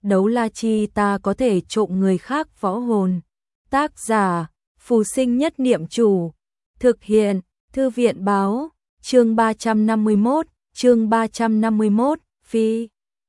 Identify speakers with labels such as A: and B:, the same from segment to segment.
A: đấu la chi ta có thể trộm người khác võ hồn. Tác giả, Phù Sinh Nhất Niệm Chủ. Thực hiện, Thư viện báo, chương 351, phi.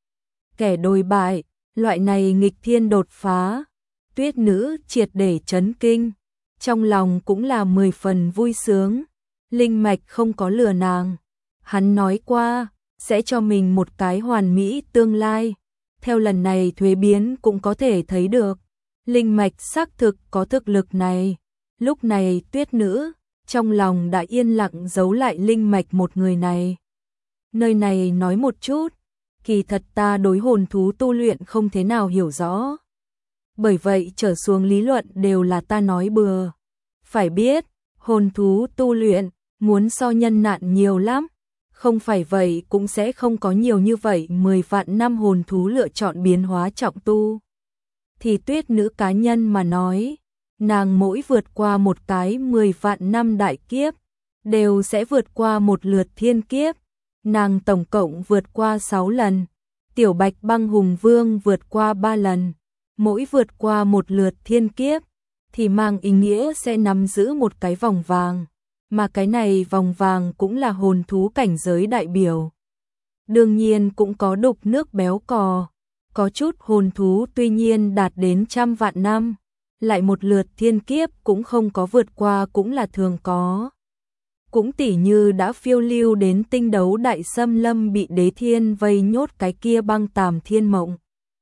A: Kẻ đồi bại, loại này nghịch thiên đột phá. Tuyết nữ triệt để chấn kinh, trong lòng cũng là 10 phần vui sướng. Linh mạch không có lừa nàng. Hắn nói qua, sẽ cho mình một cái hoàn mỹ tương lai. Theo lần này thuế biến cũng có thể thấy được. Linh mạch xác thực có thực lực này. Lúc này tuyết nữ, trong lòng đã yên lặng giấu lại linh mạch một người này. Nơi này nói một chút, kỳ thật ta đối hồn thú tu luyện không thế nào hiểu rõ. Bởi vậy trở xuống lý luận đều là ta nói bừa. Phải biết, hồn thú tu luyện, muốn so nhân nạn nhiều lắm. Không phải vậy cũng sẽ không có nhiều như vậy 10 vạn năm hồn thú lựa chọn biến hóa trọng tu. Thì tuyết nữ cá nhân mà nói, nàng mỗi vượt qua một cái 10 vạn năm đại kiếp, đều sẽ vượt qua một lượt thiên kiếp. Nàng tổng cộng vượt qua 6 lần, Tiểu Bạch Băng Hùng Vương vượt qua 3 lần. Mỗi vượt qua một lượt thiên kiếp, thì mang ý nghĩa sẽ nắm giữ một cái vòng vàng. Mà cái này vòng vàng cũng là hồn thú cảnh giới đại biểu. Đương nhiên cũng có đục nước béo cò. Có chút hồn thú tuy nhiên đạt đến 100 vạn năm, lại một lượt thiên kiếp cũng không có vượt qua cũng là thường có. Cũng tỉ như đã phiêu lưu đến tinh đấu đại xâm lâm bị đế thiên vây nhốt cái kia Băng Tàm Thiên Mộng.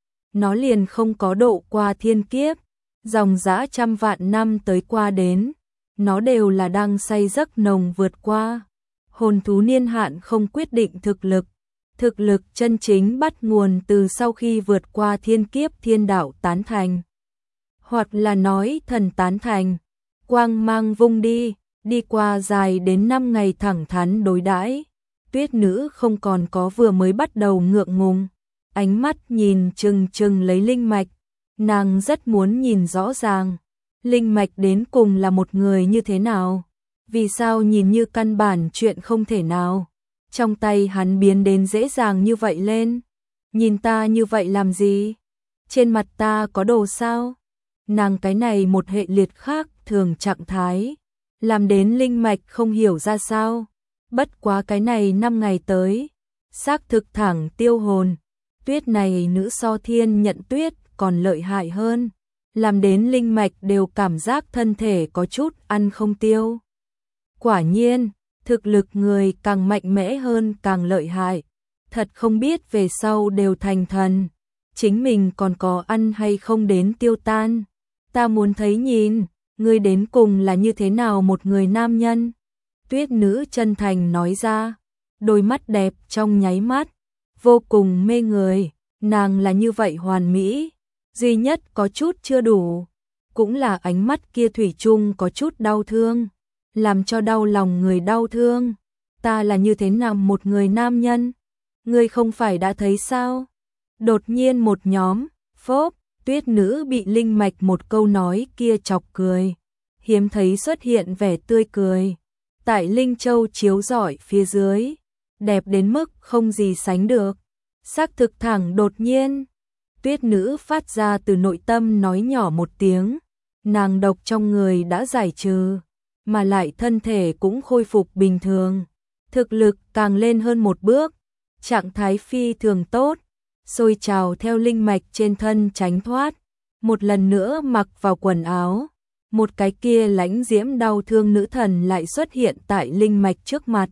A: Nó liền không có độ qua thiên kiếp, dòng dã 100 vạn năm tới qua đến. Nó đều là đang say giấc nồng vượt qua. Hồn thú niên hạn không quyết định thực lực. Thực lực chân chính bắt nguồn từ sau khi vượt qua thiên kiếp thiên đạo tán thành. Hoặc là nói thần tán thành. Quang mang vung đi, đi qua dài đến 5 ngày thẳng thắn đối đãi. Tuyết nữ không còn có vừa mới bắt đầu ngượng ngùng. Ánh mắt nhìn chừng chừng lấy linh mạch. Nàng rất muốn nhìn rõ ràng. Linh mạch đến cùng là một người như thế nào? Vì sao nhìn như căn bản chuyện không thể nào? Trong tay hắn biến đến dễ dàng như vậy lên. Nhìn ta như vậy làm gì? Trên mặt ta có đồ sao? Nàng cái này một hệ liệt khác thường trạng thái. Làm đến linh mạch không hiểu ra sao. Bất quá cái này 5 ngày tới. Xác thực thẳng tiêu hồn. Tuyết này nữ so thiên nhận tuyết còn lợi hại hơn. Làm đến linh mạch đều cảm giác thân thể có chút ăn không tiêu. Quả nhiên, thực lực người càng mạnh mẽ hơn càng lợi hại. Thật không biết về sau đều thành thần. Chính mình còn có ăn hay không đến tiêu tan. Ta muốn thấy nhìn, ngươi đến cùng là như thế nào một người nam nhân. Tuyết nữ chân thành nói ra, đôi mắt đẹp trong nháy mắt, vô cùng mê người. Nàng là như vậy hoàn mỹ. Duy nhất có chút chưa đủ, cũng là ánh mắt kia thủy chung có chút đau thương, làm cho đau lòng người đau thương. Ta là như thế nào một người nam nhân? Ngươi không phải đã thấy sao? Đột nhiên một nhóm, phốp, tuyết nữ bị linh mạch một câu nói kia chọc cười. Hiếm thấy xuất hiện vẻ tươi cười. Tại Linh Châu chiếu rọi phía dưới, đẹp đến mức không gì sánh được. Xác thực thẳng đột nhiên. Tuyết nữ phát ra từ nội tâm nói nhỏ một tiếng, nàng độc trong người đã giải trừ, mà lại thân thể cũng khôi phục bình thường, thực lực càng lên hơn một bước, trạng thái phi thường tốt, sôi trào theo linh mạch trên thân tránh thoát, một lần nữa mặc vào quần áo, một cái kia lãnh diễm đau thương nữ thần lại xuất hiện tại linh mạch trước mặt.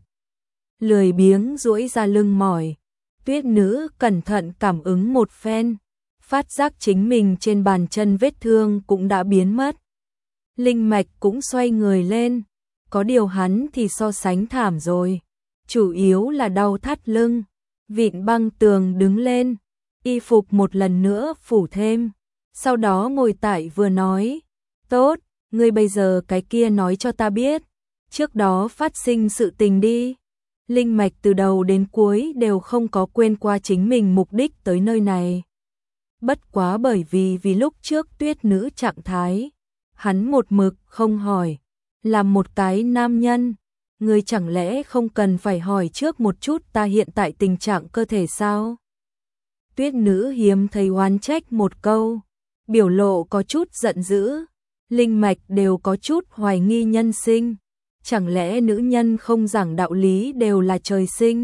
A: Lười biếng duỗi ra lưng mỏi, tuyết nữ cẩn thận cảm ứng một phen. Phát giác chính mình trên bàn chân vết thương cũng đã biến mất. Linh mạch cũng xoay người lên, có điều hắn thì so sánh thảm rồi. Chủ yếu là đau thắt lưng, vịn băng tường đứng lên, y phục một lần nữa phủ thêm. Sau đó ngồi tại vừa nói, tốt, ngươi bây giờ cái kia nói cho ta biết, trước đó phát sinh sự tình đi. Linh mạch từ đầu đến cuối đều không có quên qua chính mình mục đích tới nơi này. Bất quá bởi vì lúc trước tuyết nữ trạng thái, hắn một mực không hỏi, làm một cái nam nhân, ngươi chẳng lẽ không cần phải hỏi trước một chút ta hiện tại tình trạng cơ thể sao? Tuyết nữ hiếm thấy oán trách một câu, biểu lộ có chút giận dữ. Linh mạch đều có chút hoài nghi nhân sinh. Chẳng lẽ nữ nhân không giảng đạo lý đều là trời sinh?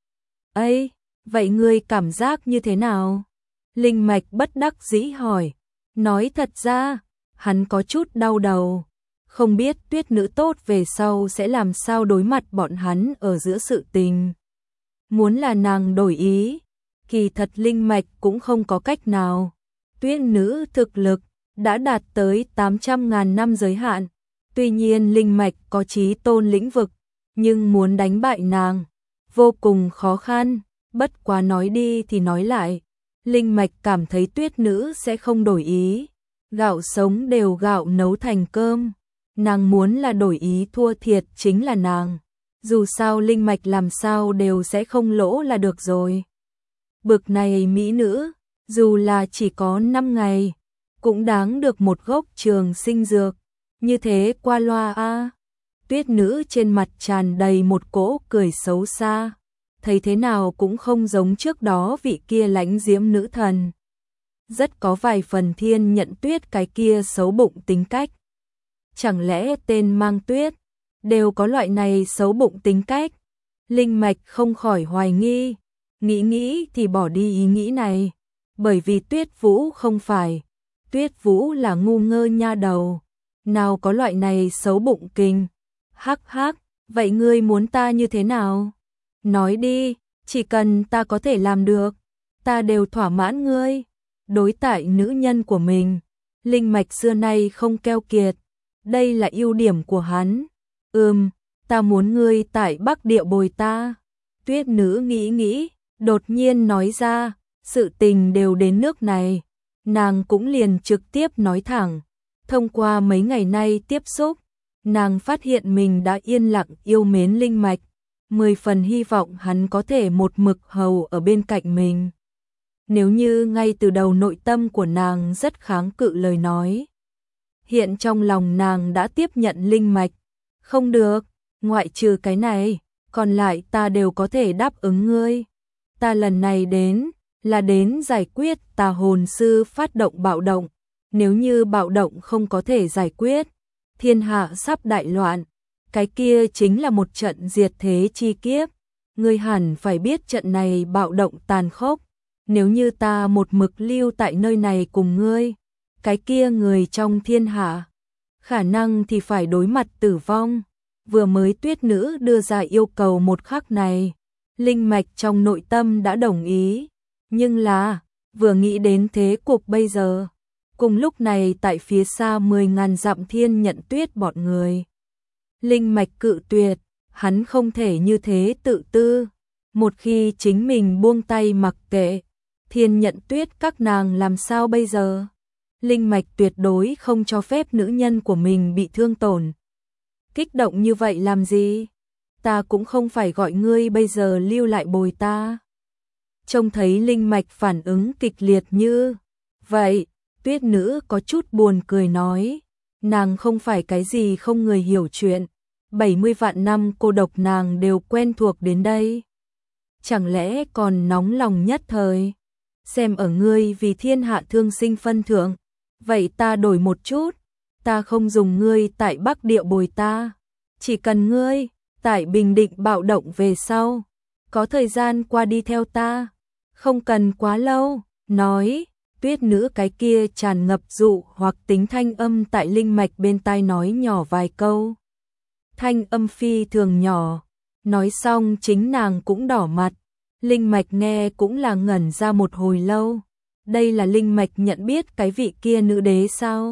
A: Ây, vậy ngươi cảm giác như thế nào? Linh mạch bất đắc dĩ hỏi. Nói thật ra, hắn có chút đau đầu. Không biết tuyết nữ tốt về sau sẽ làm sao đối mặt bọn hắn ở giữa sự tình. Muốn là nàng đổi ý, kỳ thật linh mạch cũng không có cách nào. Tuyết nữ thực lực đã đạt tới 800.000 năm giới hạn. Tuy nhiên linh mạch có chí tôn lĩnh vực, nhưng muốn đánh bại nàng vô cùng khó khăn. Bất quá nói đi thì nói lại, linh mạch cảm thấy tuyết nữ sẽ không đổi ý. Gạo sống đều gạo nấu thành cơm. Nàng muốn là đổi ý thua thiệt chính là nàng. Dù sao linh mạch làm sao đều sẽ không lỗ là được rồi. Bực này mỹ nữ, dù là chỉ có 5 ngày, cũng đáng được một gốc trường sinh dược. Như thế qua loa a. Tuyết nữ trên mặt tràn đầy một cỗ cười xấu xa. Thấy thế nào cũng không giống trước đó vị kia lãnh diễm nữ thần. Rất có vài phần Thiên Nhận Tuyết cái kia xấu bụng tính cách. Chẳng lẽ tên mang tuyết đều có loại này xấu bụng tính cách? Linh mạch không khỏi hoài nghi. Nghĩ thì bỏ đi ý nghĩ này. Bởi vì Tuyết Vũ không phải. Tuyết Vũ là ngu ngơ nha đầu. Nào có loại này xấu bụng kinh. Hắc hắc, vậy ngươi muốn ta như thế nào? Nói đi, chỉ cần ta có thể làm được, ta đều thỏa mãn ngươi. Đối tại nữ nhân của mình, linh mạch xưa nay không keo kiệt. Đây là ưu điểm của hắn. Ta muốn ngươi tại Bắc Địa bồi ta. Tuyết nữ nghĩ, đột nhiên nói ra, sự tình đều đến nước này. Nàng cũng liền trực tiếp nói thẳng. Thông qua mấy ngày nay tiếp xúc, nàng phát hiện mình đã yên lặng yêu mến linh mạch. 10 phần hy vọng hắn có thể một mực hầu ở bên cạnh mình. Nếu như ngay từ đầu nội tâm của nàng rất kháng cự lời nói. Hiện trong lòng nàng đã tiếp nhận linh mạch. Không được, ngoại trừ cái này, còn lại ta đều có thể đáp ứng ngươi. Ta lần này đến, là đến giải quyết tà hồn sư phát động bạo động. Nếu như bạo động không có thể giải quyết, thiên hạ sắp đại loạn. Cái kia chính là một trận diệt thế chi kiếp. Ngươi hẳn phải biết trận này bạo động tàn khốc. Nếu như ta một mực lưu tại nơi này cùng ngươi, cái kia người trong thiên hạ, khả năng thì phải đối mặt tử vong. Vừa mới tuyết nữ đưa ra yêu cầu một khắc này, linh mạch trong nội tâm đã đồng ý. Nhưng là, vừa nghĩ đến thế cục bây giờ, cùng lúc này tại phía xa 10.000 dặm Thiên Nhận Tuyết bọn người. Linh mạch cự tuyệt, hắn không thể như thế tự tư. Một khi chính mình buông tay mặc kệ, Thiên Nhận Tuyết các nàng làm sao bây giờ? Linh mạch tuyệt đối không cho phép nữ nhân của mình bị thương tổn. Kích động như vậy làm gì? Ta cũng không phải gọi ngươi bây giờ lưu lại bồi ta. Trông thấy linh mạch phản ứng kịch liệt như vậy, tuyết nữ có chút buồn cười nói. Nàng không phải cái gì không người hiểu chuyện. 70 vạn năm cô độc nàng đều quen thuộc đến đây. Chẳng lẽ còn nóng lòng nhất thời? Xem ở ngươi vì thiên hạ thương sinh phân thượng. Vậy ta đổi một chút. Ta không dùng ngươi tại Bắc Địa bồi ta. Chỉ cần ngươi tại Bình Định bạo động về sau, có thời gian qua đi theo ta. Không cần quá lâu. Nói, tuyết nữ cái kia tràn ngập dụ hoặc tính thanh âm tại linh mạch bên tai nói nhỏ vài câu. Thanh âm phi thường nhỏ. Nói xong chính nàng cũng đỏ mặt. Linh mạch nghe cũng là ngẩn ra một hồi lâu. Đây là linh mạch nhận biết cái vị kia nữ đế sao?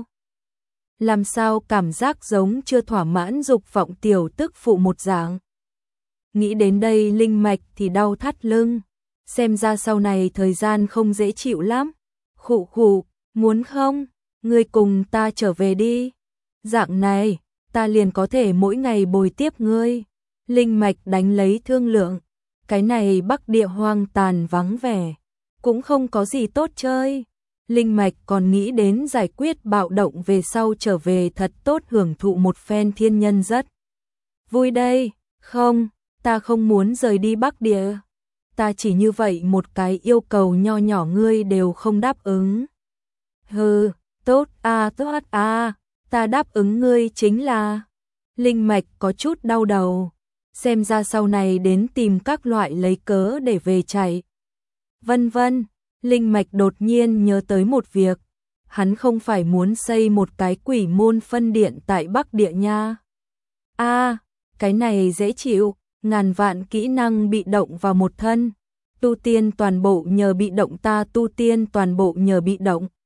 A: Làm sao cảm giác giống chưa thỏa mãn dục vọng tiểu tức phụ một dạng. Nghĩ đến đây linh mạch thì đau thắt lưng. Xem ra sau này thời gian không dễ chịu lắm. Khụ khụ, muốn không? Ngươi cùng ta trở về đi. Dạng này, ta liền có thể mỗi ngày bồi tiếp ngươi. Linh mạch đánh lấy thương lượng. Cái này Bắc Địa hoang tàn vắng vẻ, cũng không có gì tốt chơi. Linh mạch còn nghĩ đến giải quyết bạo động về sau trở về thật tốt hưởng thụ một phen thiên nhân rất vui đây. Không, ta không muốn rời đi Bắc Địa. ta chỉ như vậy một cái yêu cầu nho nhỏ ngươi đều không đáp ứng. Hừ, tốt a, ta đáp ứng ngươi chính là. Linh Mạch có chút đau đầu, xem ra sau này đến tìm các loại lấy cớ để về chạy. Vân vân, Linh Mạch đột nhiên nhớ tới một việc, hắn không phải muốn xây một cái quỷ môn phân điện tại Bắc Địa nha. Cái này dễ chịu, ngàn vạn kỹ năng bị động vào một thân, tu tiên toàn bộ nhờ bị động, ta tu tiên toàn bộ nhờ bị động.